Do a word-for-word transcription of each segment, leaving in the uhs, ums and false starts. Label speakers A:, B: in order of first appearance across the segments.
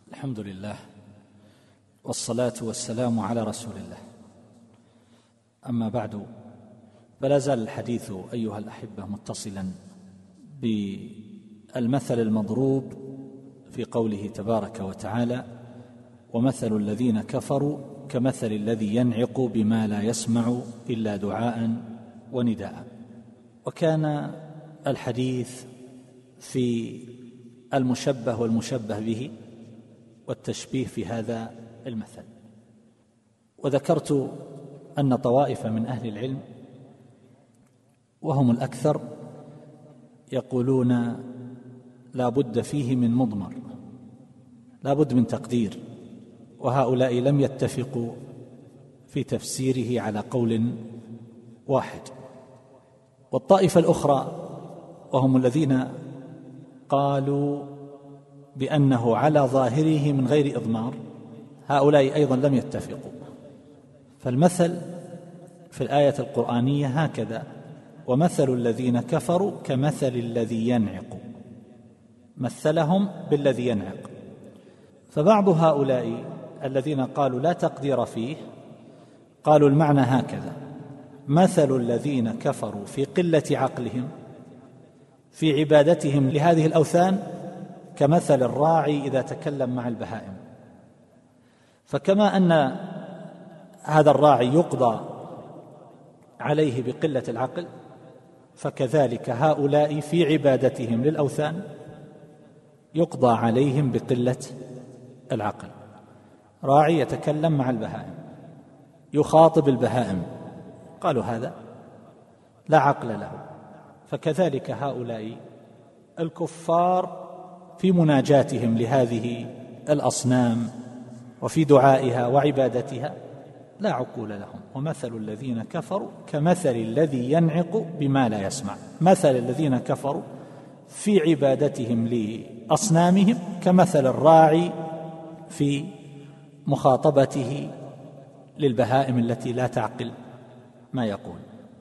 A: الحمد لله والصلاة والسلام على رسول الله. أما بعد، فلا زال الحديث أيها الأحبة متصلا بالمثل المضروب في قوله تبارك وتعالى: ومثل الذين كفروا كمثل الذي ينعق بما لا يسمع إلا دعاء ونداء. وكان الحديث في المشبه والمشبه به والتشبيه في هذا المثل. وذكرت أن طوائف من أهل العلم وهم الأكثر يقولون لا بد فيه من مضمر، لا بد من تقدير، وهؤلاء لم يتفقوا في تفسيره على قول واحد. والطائفة الأخرى وهم الذين قالوا بأنه على ظاهره من غير إضمار، هؤلاء أيضا لم يتفقوا. فالمثل في الآية القرآنية هكذا: ومثل الذين كفروا كمثل الذي ينعق، مثلهم بالذي ينعق. فبعض هؤلاء الذين قالوا لا تقدير فيه قالوا المعنى هكذا: مثل الذين كفروا في قلة عقلهم في عبادتهم لهذه الأوثان كمثل الراعي إذا تكلم مع البهائم. فكما أن هذا الراعي يقضى عليه بقلة العقل، فكذلك هؤلاء في عبادتهم للأوثان يقضى عليهم بقلة العقل. راعي يتكلم مع البهائم، يخاطب البهائم، قالوا هذا لا عقل له. فكذلك هؤلاء الكفار في مناجاتهم لهذه الأصنام وفي دعائها وعبادتها لا عقول لهم. ومثل الذين كفروا كمثل الذي ينعق بما لا يسمع. مثل الذين كفروا في عبادتهم لأصنامهم كمثل الراعي في مخاطبته للبهائم التي لا تعقل ما يقول.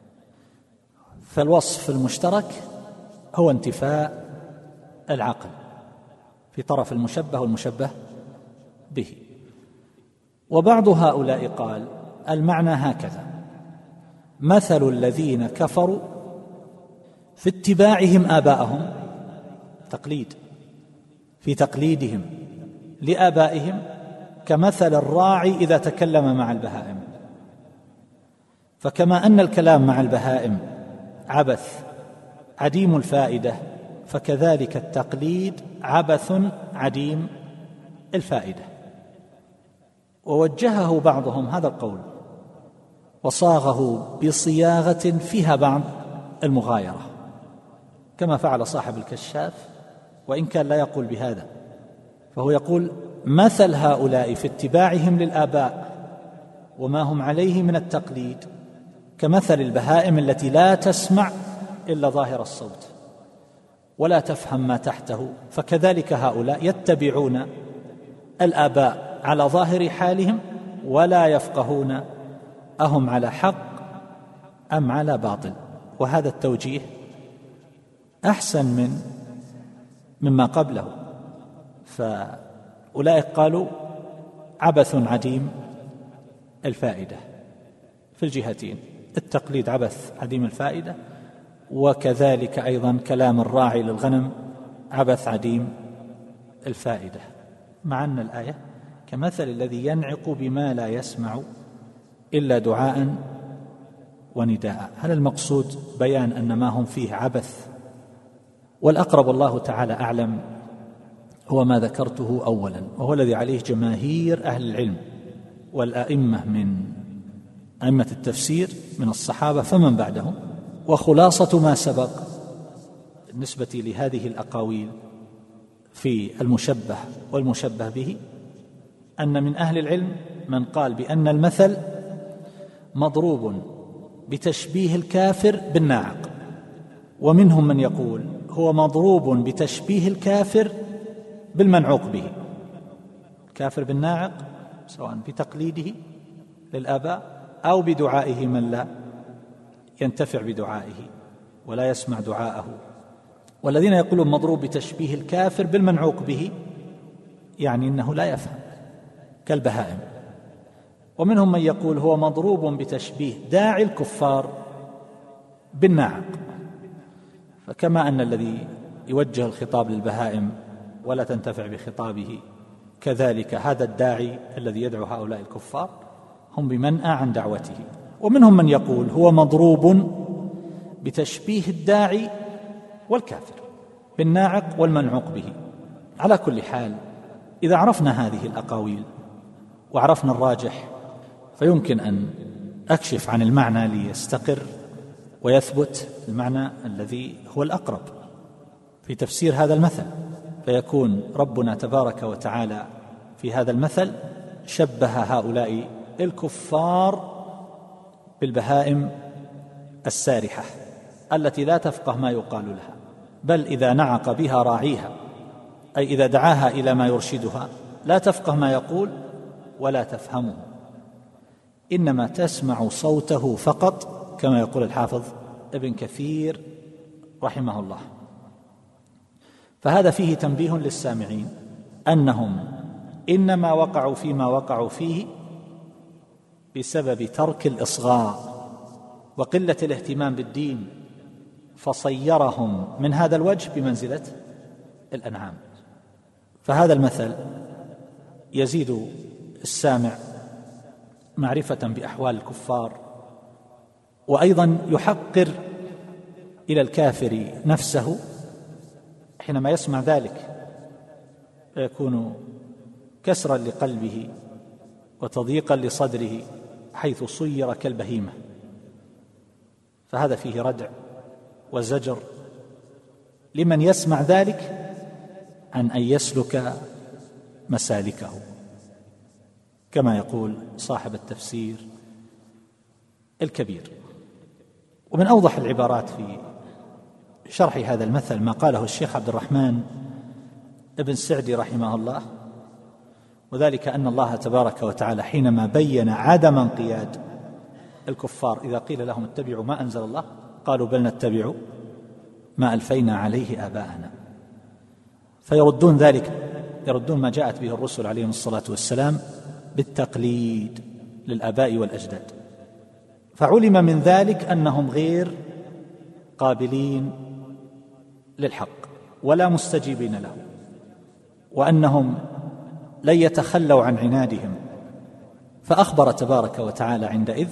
A: فالوصف المشترك هو انتفاء العقل في طرف المشبه والمشبه به. وبعض هؤلاء قال المعنى هكذا: مثل الذين كفروا في اتباعهم آباءهم، تقليد، في تقليدهم لآبائهم كمثل الراعي إذا تكلم مع البهائم. فكما أن الكلام مع البهائم عبث عديم الفائدة، فكذلك التقليد عبث عديم الفائدة. ووجهه بعضهم هذا القول وصاغه بصياغة فيها بعض المغايرة، كما فعل صاحب الكشاف، وإن كان لا يقول بهذا، فهو يقول مثل هؤلاء في اتباعهم للآباء وما هم عليه من التقليد كمثل البهائم التي لا تسمع إلا ظاهر الصوت ولا تفهم ما تحته. فكذلك هؤلاء يتبعون الآباء على ظاهر حالهم ولا يفقهون أهم على حق أم على باطل. وهذا التوجيه أحسن من مما قبله. فأولئك قالوا عبث عديم الفائدة في الجهتين، التقليد عبث عديم الفائدة، وكذلك أيضا كلام الراعي للغنم عبث عديم الفائدة. مع أن الآية كمثل الذي ينعق بما لا يسمع إلا دعاء ونداء. هل المقصود بيان أن ما هم فيه عبث؟ والأقرب الله تعالى أعلم هو ما ذكرته أولا، وهو الذي عليه جماهير أهل العلم والأئمة من أئمة التفسير من الصحابة فمن بعدهم. وخلاصة ما سبق بالنسبة لهذه الأقاويل في المشبه والمشبه به أن من أهل العلم من قال بأن المثل مضروب بتشبيه الكافر بالناعق، ومنهم من يقول هو مضروب بتشبيه الكافر بالمنعوق به. الكافر بالناعق سواء بتقليده للآباء أو بدعائه من لا ينتفع بدعائه ولا يسمع دعاءه. والذين يقولون مضروب بتشبيه الكافر بالمنعوق به يعني أنه لا يفهم كالبهائم. ومنهم من يقول هو مضروب بتشبيه داعي الكفار بالناعق، فكما أن الذي يوجه الخطاب للبهائم ولا تنتفع بخطابه، كذلك هذا الداعي الذي يدعو هؤلاء الكفار هم بمنأى عن دعوته. ومنهم من يقول هو مضروب بتشبيه الداعي والكافر بالناعق والمنعوق به. على كل حال، إذا عرفنا هذه الأقاويل وعرفنا الراجح فيمكن أن أكشف عن المعنى ليستقر ويثبت المعنى الذي هو الأقرب في تفسير هذا المثل، فيكون ربنا تبارك وتعالى في هذا المثل شبه هؤلاء الكفار بالبهائم السارحة التي لا تفقه ما يقال لها، بل إذا نعق بها راعيها، أي إذا دعاها إلى ما يرشدها، لا تفقه ما يقول ولا تفهمه، إنما تسمع صوته فقط، كما يقول الحافظ ابن كثير رحمه الله. فهذا فيه تنبيه للسامعين أنهم إنما وقعوا فيما وقعوا فيه بسبب ترك الإصغاء وقلة الاهتمام بالدين، فصيرهم من هذا الوجه بمنزلة الأنعام. فهذا المثل يزيد السامع معرفة بأحوال الكفار، وأيضا يحقر إلى الكافر نفسه حينما يسمع ذلك، فيكون كسرا لقلبه وتضييقا لصدره حيث صير كالبهيمة. فهذا فيه ردع وزجر لمن يسمع ذلك عن أن يسلك مسالكه، كما يقول صاحب التفسير الكبير. ومن أوضح العبارات في شرح هذا المثل ما قاله الشيخ عبد الرحمن ابن سعدي رحمه الله، وذلك أن الله تبارك وتعالى حينما بين عدم انقياد الكفار إذا قيل لهم اتبعوا ما أنزل الله قالوا بل نتبع ما ألفينا عليه آباءنا، فيردون ذلك، يردون ما جاءت به الرسل عليهم الصلاة والسلام بالتقليد للآباء والأجداد. فعلم من ذلك أنهم غير قابلين للحق ولا مستجيبين له، وأنهم لن يتخلوا عن عنادهم. فأخبر تبارك وتعالى عندئذ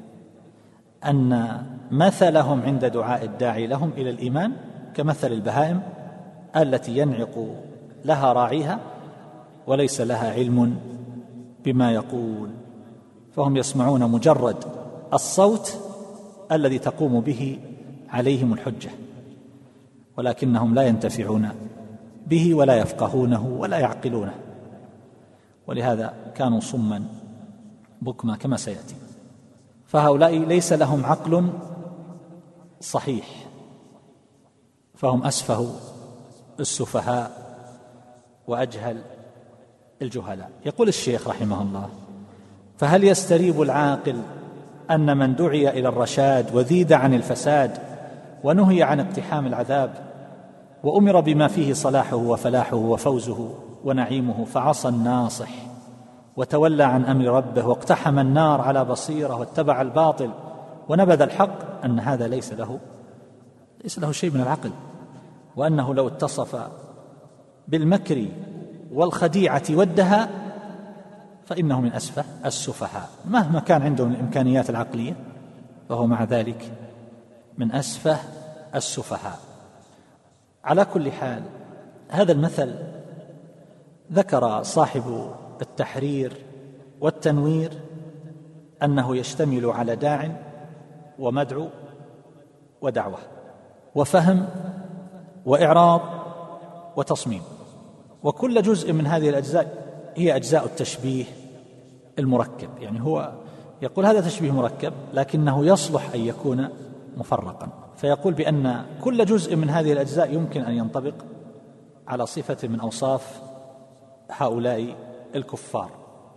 A: أن مثلهم عند دعاء الداعي لهم إلى الإيمان كمثل البهائم التي ينعق لها راعيها وليس لها علم بما يقول، فهم يسمعون مجرد الصوت الذي تقوم به عليهم الحجة، ولكنهم لا ينتفعون به ولا يفقهونه ولا يعقلونه، ولهذا كانوا صما بكما كما سيأتي. فهؤلاء ليس لهم عقل صحيح، فهم أسفه السفهاء وأجهل الجهلاء. يقول الشيخ رحمه الله: فهل يستريب العاقل أن من دعي إلى الرشاد وذيد عن الفساد ونهي عن اقتحام العذاب وأمر بما فيه صلاحه وفلاحه وفوزه ونعيمه فعصى الناصح وتولى عن أمر ربه واقتحم النار على بصيرة واتبع الباطل ونبذ الحق، أن هذا ليس له ليس له شيء من العقل، وأنه لو اتصف بالمكر والخديعة والدهاء فإنه من أسفه السفهاء، مهما كان عندهم الإمكانيات العقلية فهو مع ذلك من أسفه السفهاء. على كل حال، هذا المثل ذكر صاحب التحرير والتنوير أنه يشتمل على داع ومدعو ودعوة وفهم وإعراض وتصميم، وكل جزء من هذه الأجزاء هي أجزاء التشبيه المركب. يعني هو يقول هذا تشبيه مركب لكنه يصلح أن يكون مفرقا، فيقول بأن كل جزء من هذه الأجزاء يمكن أن ينطبق على صفة من أوصاف هؤلاء الكفار،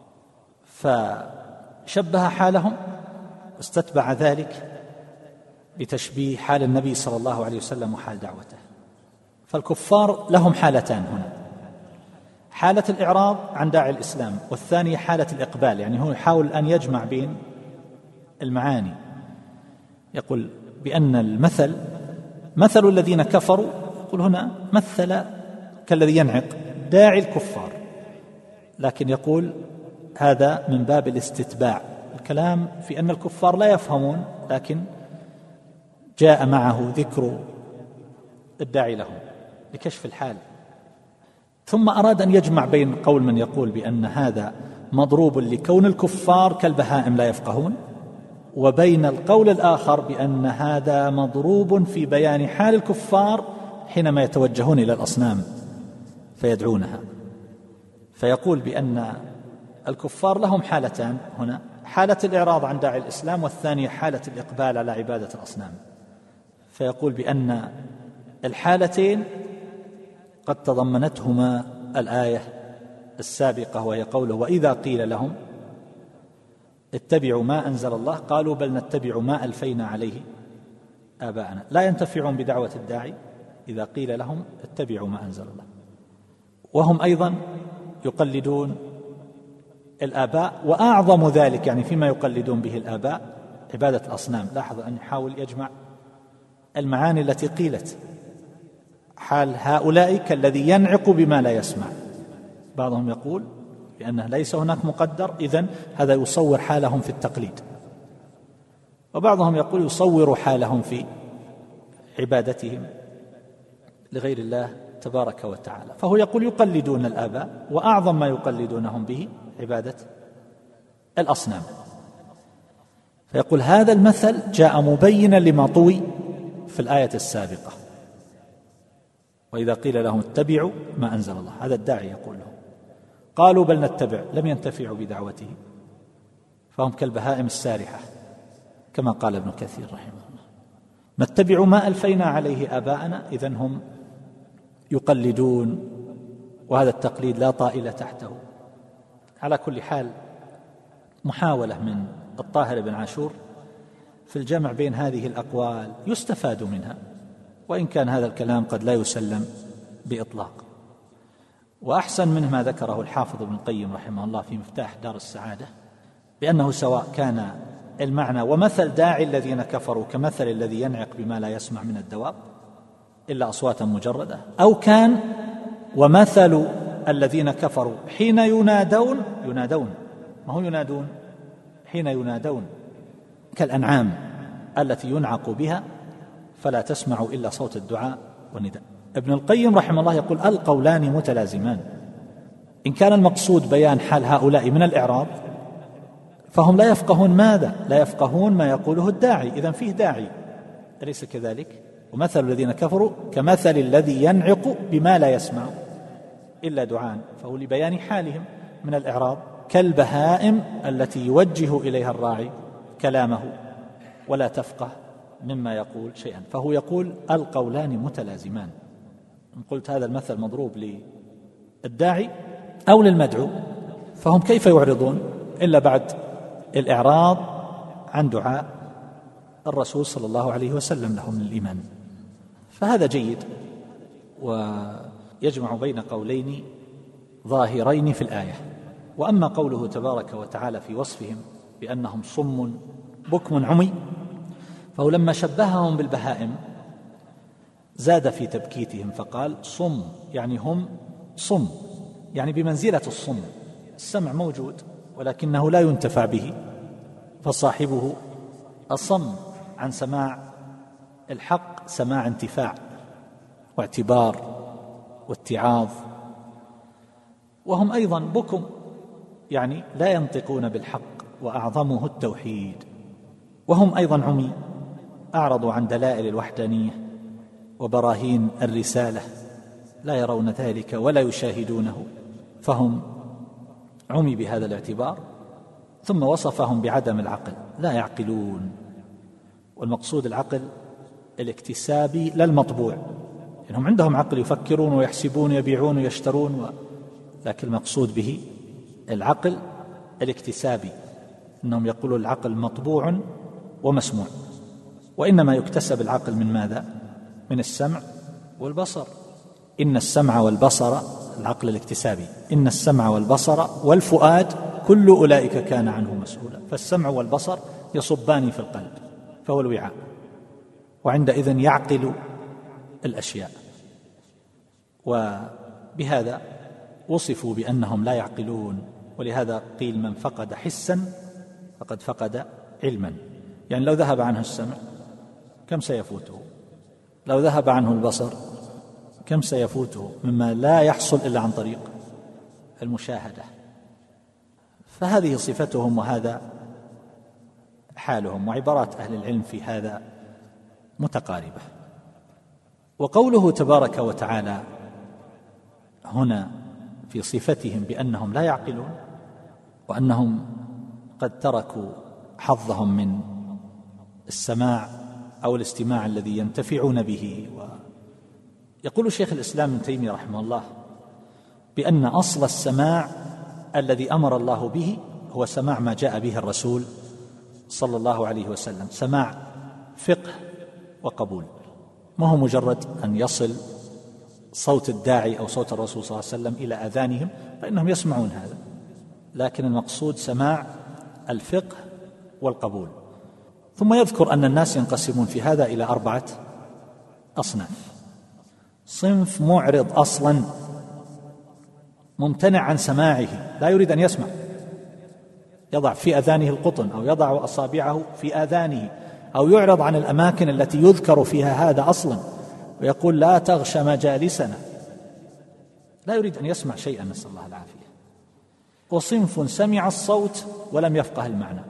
A: فشبه حالهم واستتبع ذلك بتشبيه حال النبي صلى الله عليه وسلم وحال دعوته. فالكفار لهم حالتان هنا: حالة الإعراض عن داعي الإسلام، والثانية حالة الإقبال، يعني هو يحاول أن يجمع بين المعاني. يقول بأن المثل مثل الذين كفروا، يقول هنا مثل كالذي ينعق داعي الكفار، لكن يقول هذا من باب الاستتباع، الكلام في أن الكفار لا يفهمون، لكن جاء معه ذكر الداعي لهم لكشف الحال. ثم أراد أن يجمع بين قول من يقول بأن هذا مضروب لكون الكفار كالبهائم لا يفقهون، وبين القول الآخر بأن هذا مضروب في بيان حال الكفار حينما يتوجهون إلى الأصنام فيدعونها. فيقول بأن الكفار لهم حالتان هنا، حالة الإعراض عن داعي الإسلام، والثانية حالة الإقبال على عبادة الأصنام. فيقول بأن الحالتين قد تضمنتهما الآية السابقة، وهي قوله وإذا قيل لهم اتبعوا ما أنزل الله قالوا بل نتبع ما ألفينا عليه آباءنا. لا ينتفعون بدعوة الداعي إذا قيل لهم اتبعوا ما أنزل الله، وهم أيضا يقلدون الآباء، وأعظم ذلك يعني فيما يقلدون به الآباء عبادة الأصنام. لاحظ أن يحاول يجمع المعاني التي قيلت. حال هؤلاء كالذي ينعق بما لا يسمع، بعضهم يقول بأنه ليس هناك مقدر، إذن هذا يصور حالهم في التقليد، وبعضهم يقول يصور حالهم في عبادتهم لغير الله تبارك وتعالى. فهو يقول يقلدون الآباء، وأعظم ما يقلدونهم به عبادة الأصنام. فيقول هذا المثل جاء مبينا لما طوي في الآية السابقة، وإذا قيل لهم اتبعوا ما أنزل الله، هذا الداعي يقول لهم، قالوا بل نتبع، لم ينتفعوا بدعوته، فهم كالبهائم السارحة كما قال ابن كثير رحمه الله. نتبع ما ألفينا عليه آباءنا، إذن هم يقلدون، وهذا التقليد لا طائل تحته. على كل حال محاولة من الطاهر بن عاشور في الجمع بين هذه الأقوال يستفاد منها، وإن كان هذا الكلام قد لا يسلم بإطلاق. وأحسن منه ما ذكره الحافظ ابن القيم رحمه الله في مفتاح دار السعادة، بأنه سواء كان المعنى ومثل داعي الذين كفروا كمثل الذي ينعق بما لا يسمع من الدواب إلا أصواتا مجردة، أو كان ومثل الذين كفروا حين ينادون ينادون ما هو ينادون حين ينادون كالأنعام التي ينعق بها فلا تسمع إلا صوت الدعاء والنداء. ابن القيم رحمه الله يقول القولان متلازمان، إن كان المقصود بيان حال هؤلاء من الإعراض فهم لا يفقهون ماذا؟ لا يفقهون ما يقوله الداعي، إذن فيه داعي، أليس كذلك؟ ومثل الذين كفروا كمثل الذي ينعق بما لا يسمع إلا دعاء، فهو لبيان حالهم من الإعراض، كالبهائم التي يوجه إليها الراعي كلامه ولا تفقه مما يقول شيئا. فهو يقول القولان متلازمان، إن قلت هذا المثل مضروب للداعي أو للمدعو، فهم كيف يعرضون إلا بعد الإعراض عن دعاء الرسول صلى الله عليه وسلم لهم للإيمان. فهذا جيد، ويجمع بين قولين ظاهرين في الآية. وأما قوله تبارك وتعالى في وصفهم بأنهم صم بكم عمي، فهو لما شبههم بالبهائم زاد في تبكيتهم فقال صم، يعني هم صم، يعني بمنزلة الصم، السمع موجود ولكنه لا ينتفع به، فصاحبه أصم عن سماع الحق سماع انتفاع واعتبار واتعاظ. وهم أيضا بكم، يعني لا ينطقون بالحق وأعظمه التوحيد. وهم أيضا عمي، أعرضوا عن دلائل الوحدانية وبراهين الرسالة، لا يرون ذلك ولا يشاهدونه، فهم عمي بهذا الاعتبار. ثم وصفهم بعدم العقل، لا يعقلون، والمقصود العقل الاكتسابي لا المطبوع، إنهم عندهم عقل يفكرون ويحسبون ويبيعون ويشترون و... لكن المقصود به العقل الاكتسابي، إنهم يقولون العقل مطبوع ومسموع، وإنما يكتسب العقل من ماذا؟ من السمع والبصر. إن السمع والبصر العقل الاكتسابي: إن السمع والبصر والفؤاد كل أولئك كان عنه مسؤولا. فالسمع والبصر يصبان في القلب، فهو الوعاء، وعندئذ يعقل الأشياء. وبهذا وصفوا بأنهم لا يعقلون، ولهذا قيل: من فقد حسا فقد فقد علما. يعني لو ذهب عنه السمع كم سيفوته؟ لو ذهب عنه البصر كم سيفوته مما لا يحصل إلا عن طريق المشاهدة. فهذه صفتهم وهذا حالهم، وعبارات أهل العلم في هذا متقاربة. وقوله تبارك وتعالى هنا في صفتهم بأنهم لا يعقلون، وأنهم قد تركوا حظهم من السماع أو الاستماع الذي ينتفعون به. ويقول شيخ الإسلام ابن تيمية رحمه الله بأن أصل السماع الذي أمر الله به هو سماع ما جاء به الرسول صلى الله عليه وسلم، سماع فقه وقبول، ما هو مجرد أن يصل صوت الداعي أو صوت الرسول صلى الله عليه وسلم إلى آذانهم فإنهم يسمعون هذا، لكن المقصود سماع الفقه والقبول. ثم يذكر أن الناس ينقسمون في هذا إلى أربعة أصناف: صنف معرض أصلا، ممتنع عن سماعه، لا يريد أن يسمع، يضع في آذانه القطن أو يضع أصابعه في آذانه أو يعرض عن الأماكن التي يذكر فيها هذا أصلا، ويقول: لا تغش مجالسنا، لا يريد أن يسمع شيئا، نسأل الله العافية. وصنف سمع الصوت ولم يفقه المعنى،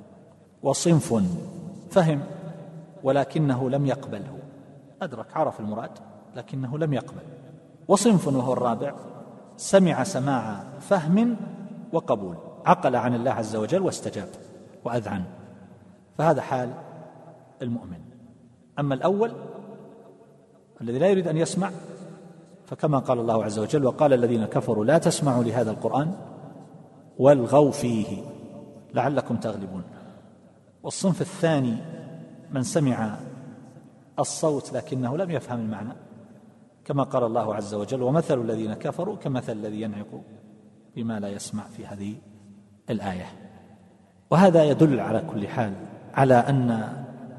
A: وصنف فهم ولكنه لم يقبله، أدرك عرف المراد لكنه لم يقبل. وصنف وهو الرابع سمع سماع فهم وقبول، عقل عن الله عز وجل واستجاب وأذعن، فهذا حال المؤمن. أما الأول الذي لا يريد أن يسمع فكما قال الله عز وجل: وقال الذين كفروا لا تسمعوا لهذا القرآن والغوا فيه لعلكم تغلبون. والصنف الثاني من سمع الصوت لكنه لم يفهم المعنى، كما قال الله عز وجل: ومثل الذين كفروا كمثل الذي ينعق بما لا يسمع في هذه الآية. وهذا يدل على كل حال على أن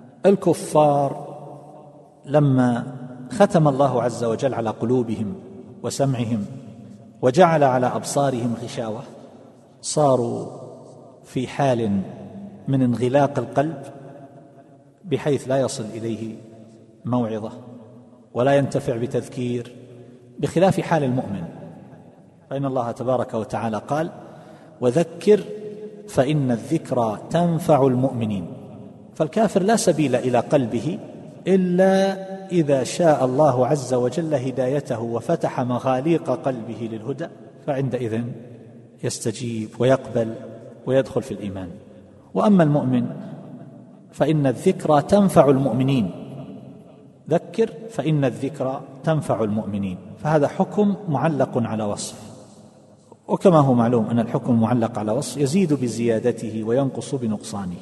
A: الكفار لما ختم الله عز وجل على قلوبهم وسمعهم وجعل على أبصارهم غشاوة صاروا في حال من انغلاق القلب بحيث لا يصل إليه موعظة ولا ينتفع بتذكير، بخلاف حال المؤمن، فإن الله تبارك وتعالى قال: وذكر فإن الذكرى تنفع المؤمنين. فالكافر لا سبيل إلى قلبه إلا إذا شاء الله عز وجل هدايته وفتح مغاليق قلبه للهدى، فعندئذ يستجيب ويقبل ويدخل في الإيمان. وأما المؤمن فإن الذكرى تنفع المؤمنين، ذكر فإن الذكرى تنفع المؤمنين، فهذا حكم معلق على وصف، وكما هو معلوم أن الحكم معلق على وصف يزيد بزيادته وينقص بنقصانه.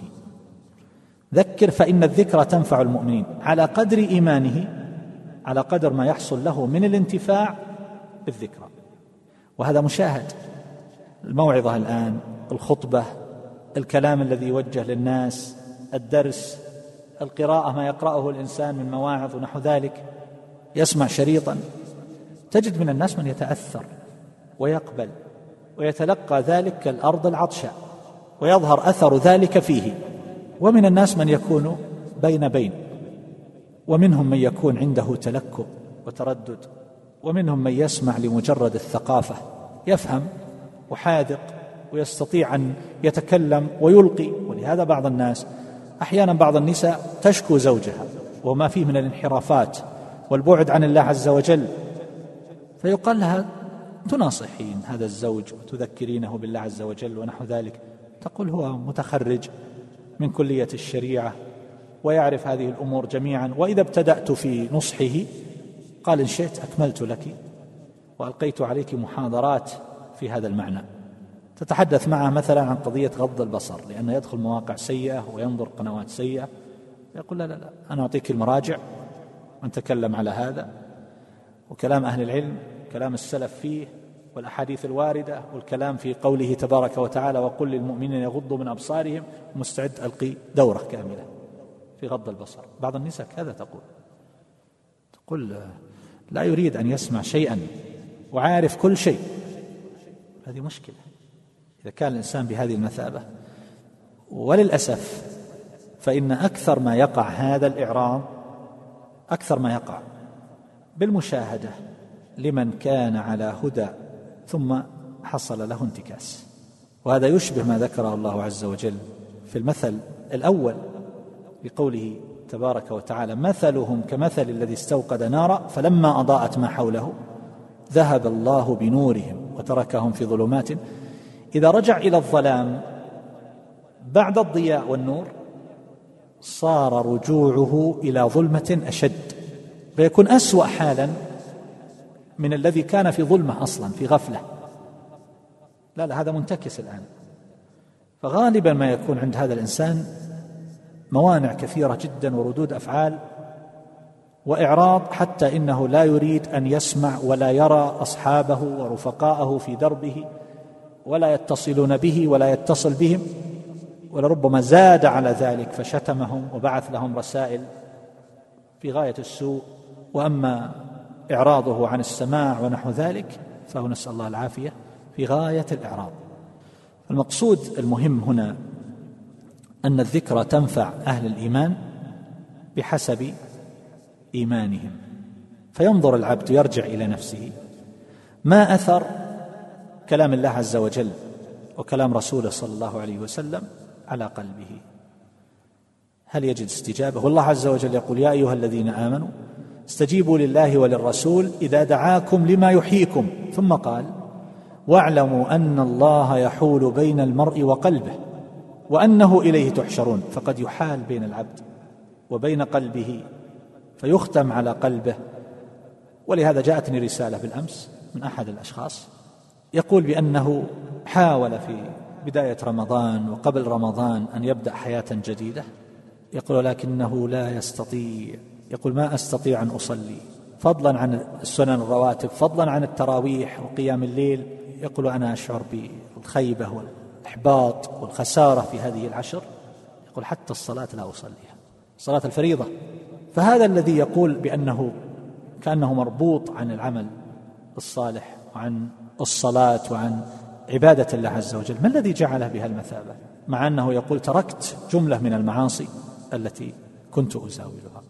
A: ذكر فإن الذكرى تنفع المؤمنين على قدر إيمانه، على قدر ما يحصل له من الانتفاع بالذكرى، وهذا مشاهد. الموعظة الآن، الخطبة، الكلام الذي يوجه للناس، الدرس، القراءة، ما يقرأه الإنسان من مواعظ ونحو ذلك، يسمع شريطا، تجد من الناس من يتأثر ويقبل ويتلقى ذلك كالأرض العطشاء ويظهر أثر ذلك فيه. ومن الناس من يكون بين بين، ومنهم من يكون عنده تلكؤ وتردد، ومنهم من يسمع لمجرد الثقافة، يفهم وحاذق ويستطيع أن يتكلم ويلقي. ولهذا بعض الناس أحيانا بعض النساء تشكو زوجها وما فيه من الانحرافات والبعد عن الله عز وجل، فيقال لها: تناصحين هذا الزوج وتذكرينه بالله عز وجل ونحو ذلك، تقول: هو متخرج من كلية الشريعة ويعرف هذه الأمور جميعا، وإذا ابتدأت في نصحه قال: إن شئت أكملت لك وألقيت عليك محاضرات في هذا المعنى. تتحدث معه مثلا عن قضية غض البصر لأنه يدخل مواقع سيئة وينظر قنوات سيئة، يقول: لا لا لا أنا أعطيك المراجع ونتكلم على هذا، وكلام أهل العلم كلام السلف فيه والأحاديث الواردة والكلام في قوله تبارك وتعالى وقل للمؤمنين يغضوا من أبصارهم، مستعد ألقي دورة كاملة في غض البصر. بعض النساء كذا تقول تقول لا يريد أن يسمع شيئا وعارف كل شيء. هذه مشكلة إذا كان الإنسان بهذه المثابة. وللأسف فإن أكثر ما يقع هذا الإعراض أكثر ما يقع بالمشاهدة لمن كان على هدى ثم حصل له انتكاس. وهذا يشبه ما ذكره الله عز وجل في المثل الأول بقوله تبارك وتعالى مثلهم كمثل الذي استوقد نارا فلما أضاءت ما حوله ذهب الله بنورهم وتركهم في ظلمات. إذا رجع إلى الظلام بعد الضياء والنور صار رجوعه إلى ظلمة أشد، فيكون أسوأ حالا من الذي كان في ظلمة أصلا في غفلة. لا لا هذا منتكس الآن. فغالبا ما يكون عند هذا الإنسان موانع كثيرة جدا وردود أفعال وإعراض، حتى إنه لا يريد أن يسمع ولا يرى أصحابه ورفقاءه في دربه ولا يتصلون به ولا يتصل بهم، ولربما زاد على ذلك فشتمهم وبعث لهم رسائل في غاية السوء. وأما إعراضه عن السماع ونحو ذلك فهو نسأل الله العافية في غاية الإعراض. المقصود المهم هنا أن الذكرى تنفع أهل الإيمان بحسب إيمانهم، فينظر العبد يرجع إلى نفسه ما أثر كلام الله عز وجل وكلام رسوله صلى الله عليه وسلم على قلبه، هل يجد استجابة؟ والله عز وجل يقول يا أيها الذين آمنوا استجيبوا لله وللرسول إذا دعاكم لما يحييكم، ثم قال واعلموا أن الله يحول بين المرء وقلبه وأنه إليه تحشرون. فقد يحال بين العبد وبين قلبه فيختم على قلبه. ولهذا جاءتني رسالة بالأمس من أحد الأشخاص يقول بأنه حاول في بداية رمضان وقبل رمضان أن يبدأ حياة جديدة، يقول لكنه لا يستطيع، يقول ما أستطيع أن أصلي فضلا عن السنن الرواتب فضلا عن التراويح وقيام الليل. يقول أنا أشعر بالخيبة والإحباط والخسارة في هذه العشر، يقول حتى الصلاة لا أصليها، صلاة الفريضة. فهذا الذي يقول بأنه كأنه مربوط عن العمل الصالح وعن الصلاة وعن عبادة الله عز وجل، ما الذي جعله بها المثابة؟ مع أنه يقول تركت جملة من المعاصي التي كنت أزاولها.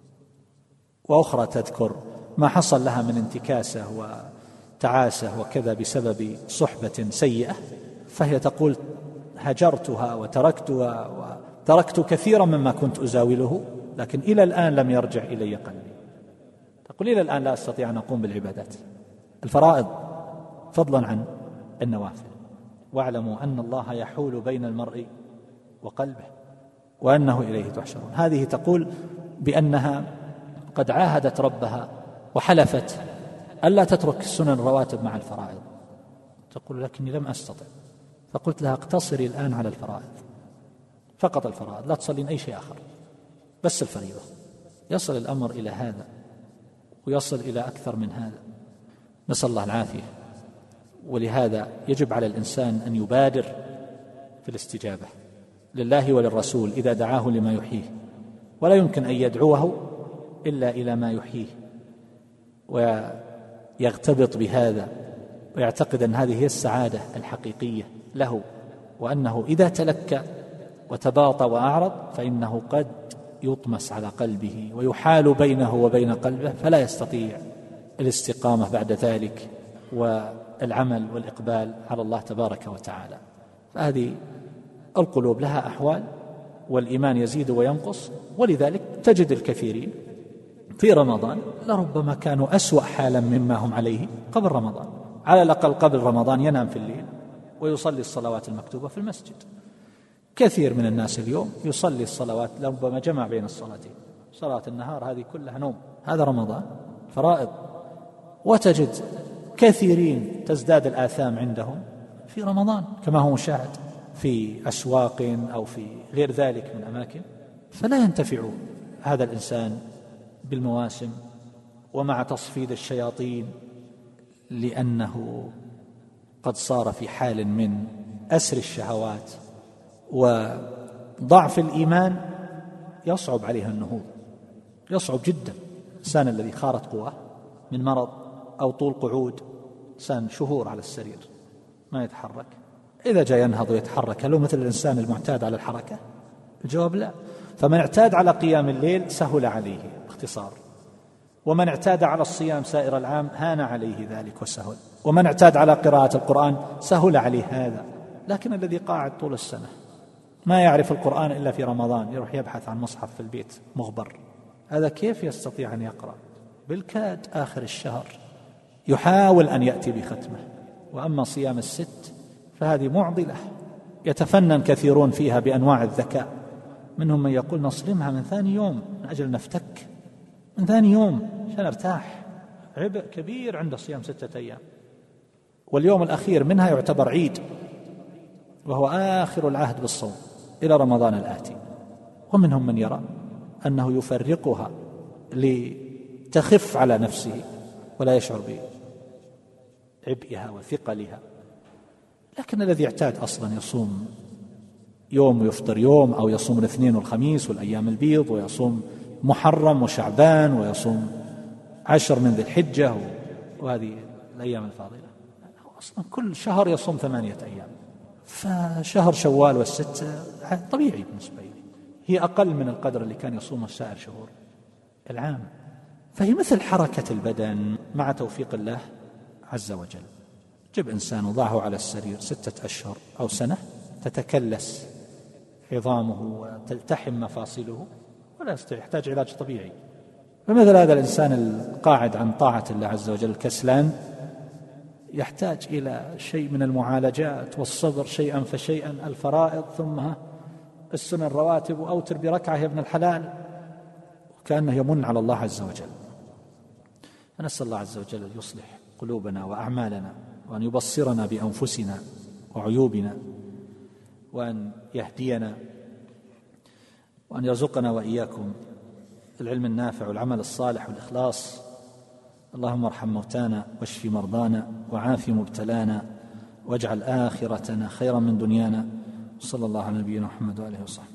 A: وأخرى تذكر ما حصل لها من انتكاسة وتعاسة وكذا بسبب صحبة سيئة، فهي تقول هجرتها وتركتها وتركت كثيرا مما كنت أزاوله، لكن إلى الآن لم يرجع إلي قلبي. تقول إلى الآن لا أستطيع أن أقوم بالعبادات الفرائض فضلا عن النوافل. واعلموا أن الله يحول بين المرء وقلبه وأنه إليه تحشرون. هذه تقول بأنها قد عاهدت ربها وحلفت ألا تترك السنن الرواتب مع الفرائض، تقول لكني لم أستطع. فقلت لها اقتصري الآن على الفرائض فقط، الفرائض لا تصلين أي شيء آخر، بس الفريضة. يصل الأمر إلى هذا ويصل إلى أكثر من هذا، نسأل الله العافية. ولهذا يجب على الإنسان أن يبادر في الاستجابة لله وللرسول إذا دعاه لما يحييه، ولا يمكن أن يدعوه إلا إلى ما يحييه، ويغتبط بهذا ويعتقد أن هذه هي السعادة الحقيقية له، وأنه إذا تلكى وتباطى وأعرض فإنه قد يطمس على قلبه ويحال بينه وبين قلبه، فلا يستطيع الاستقامة بعد ذلك والعمل والإقبال على الله تبارك وتعالى. فهذه القلوب لها أحوال، والإيمان يزيد وينقص. ولذلك تجد الكثيرين في رمضان لربما كانوا أسوأ حالا مما هم عليه قبل رمضان، على الأقل قبل رمضان ينام في الليل ويصلي الصلوات المكتوبة في المسجد. كثير من الناس اليوم يصلي الصلوات لربما جمع بين الصلاتين، صلاة النهار هذه كلها نوم، هذا رمضان فرائض. وتجد كثيرين تزداد الآثام عندهم في رمضان كما هو مشاهد في أسواق أو في غير ذلك من أماكن. فلا ينتفع هذا الإنسان بالمواسم ومع تصفيد الشياطين، لأنه قد صار في حال من أسر الشهوات وضعف الإيمان يصعب عليه النهوض، يصعب جدا. الإنسان الذي خارت قواه من مرض أو طول قعود، إنسان شهور على السرير ما يتحرك، إذا جاء ينهض ويتحرك هل هو مثل الإنسان المعتاد على الحركة؟ الجواب لا. فمن اعتاد على قيام الليل سهل عليه باختصار، ومن اعتاد على الصيام سائر العام هان عليه ذلك وسهل، ومن اعتاد على قراءة القرآن سهل عليه هذا. لكن الذي قاعد طول السنة ما يعرف القرآن إلا في رمضان، يروح يبحث عن مصحف في البيت مغبر، هذا كيف يستطيع أن يقرأ؟ بالكاد آخر الشهر يحاول أن يأتي بختمه. وأما صيام الست فهذه معضلة يتفنن كثيرون فيها بأنواع الذكاء، منهم من يقول نصرمها من ثاني يوم من أجل نفتك، من ثاني يوم عشان ارتاح. عبء كبير عند صيام ستة أيام، واليوم الأخير منها يعتبر عيد، وهو آخر العهد بالصوم إلى رمضان الآتي. ومنهم من يرى أنه يفرقها لتخف على نفسه ولا يشعر بعبئها وثقلها. لكن الذي اعتاد أصلا يصوم يوم ويفطر يوم، أو يصوم الاثنين والخميس والأيام البيض، ويصوم محرم وشعبان، ويصوم عشر من ذي الحجة وهذه الأيام الفاضلة، أصلا كل شهر يصوم ثمانية أيام، فشهر شوال والست طبيعي بالنسبة لي، هي أقل من القدر اللي كان يصوم سائر شهور العام. فهي مثل حركة البدن مع توفيق الله عز وجل. جب إنسان وضعه على السرير ستة أشهر أو سنة تتكلس عظامه وتلتحم مفاصله ولا يستطيع، يحتاج علاج طبيعي. فمثل هذا الإنسان القاعد عن طاعة الله عز وجل الكسلان يحتاج إلى شيء من المعالجات والصبر شيئا فشيئا، الفرائض ثم السنن الرواتب، وأوتر بركعة يا ابن الحلال، وكأنه يمن على الله عز وجل. فنسأل الله عز وجل أن يصلح قلوبنا وأعمالنا، وأن يبصرنا بأنفسنا وعيوبنا، وأن يهدينا، وأن يرزقنا وإياكم العلم النافع والعمل الصالح والإخلاص. اللهم ارحم موتانا واشف مرضانا وعاف مبتلانا، واجعل آخرتنا خيرا من دنيانا. صلى الله على نبينا محمد وآله وصحبه.